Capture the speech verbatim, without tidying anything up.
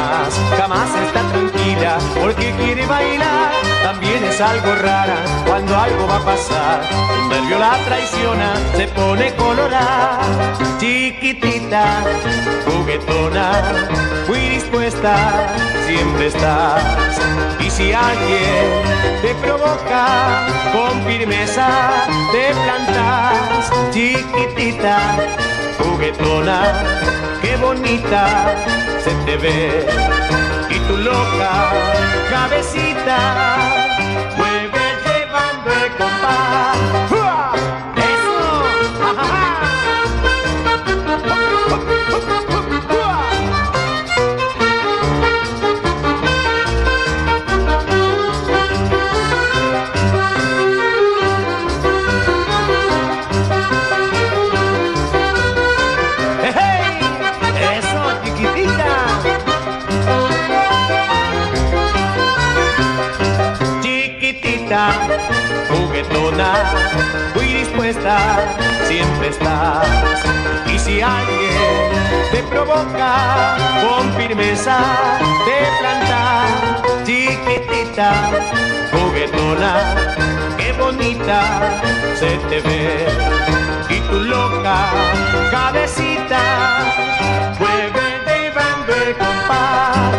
jamás, jamás está tranquila, porque quiere bailar. También es algo rara cuando algo va a pasar. Un nervio la traiciona, se pone colorada. Chiquitita, juguetona, muy dispuesta, siempre estás. Y si alguien te provoca, con firmeza te plantas. Chiquitita, juguetona, qué bonita se te ve. Y tu loca cabecita mueve llevando el compás. ¡Uah! ¡Eso! ¡Ja, ja, ja! Juguetona, muy dispuesta, siempre estás. Y si alguien te provoca, con firmeza te plantas. Chiquitita, juguetona, qué bonita se te ve. Y tu loca cabecita mueve llevando el compás.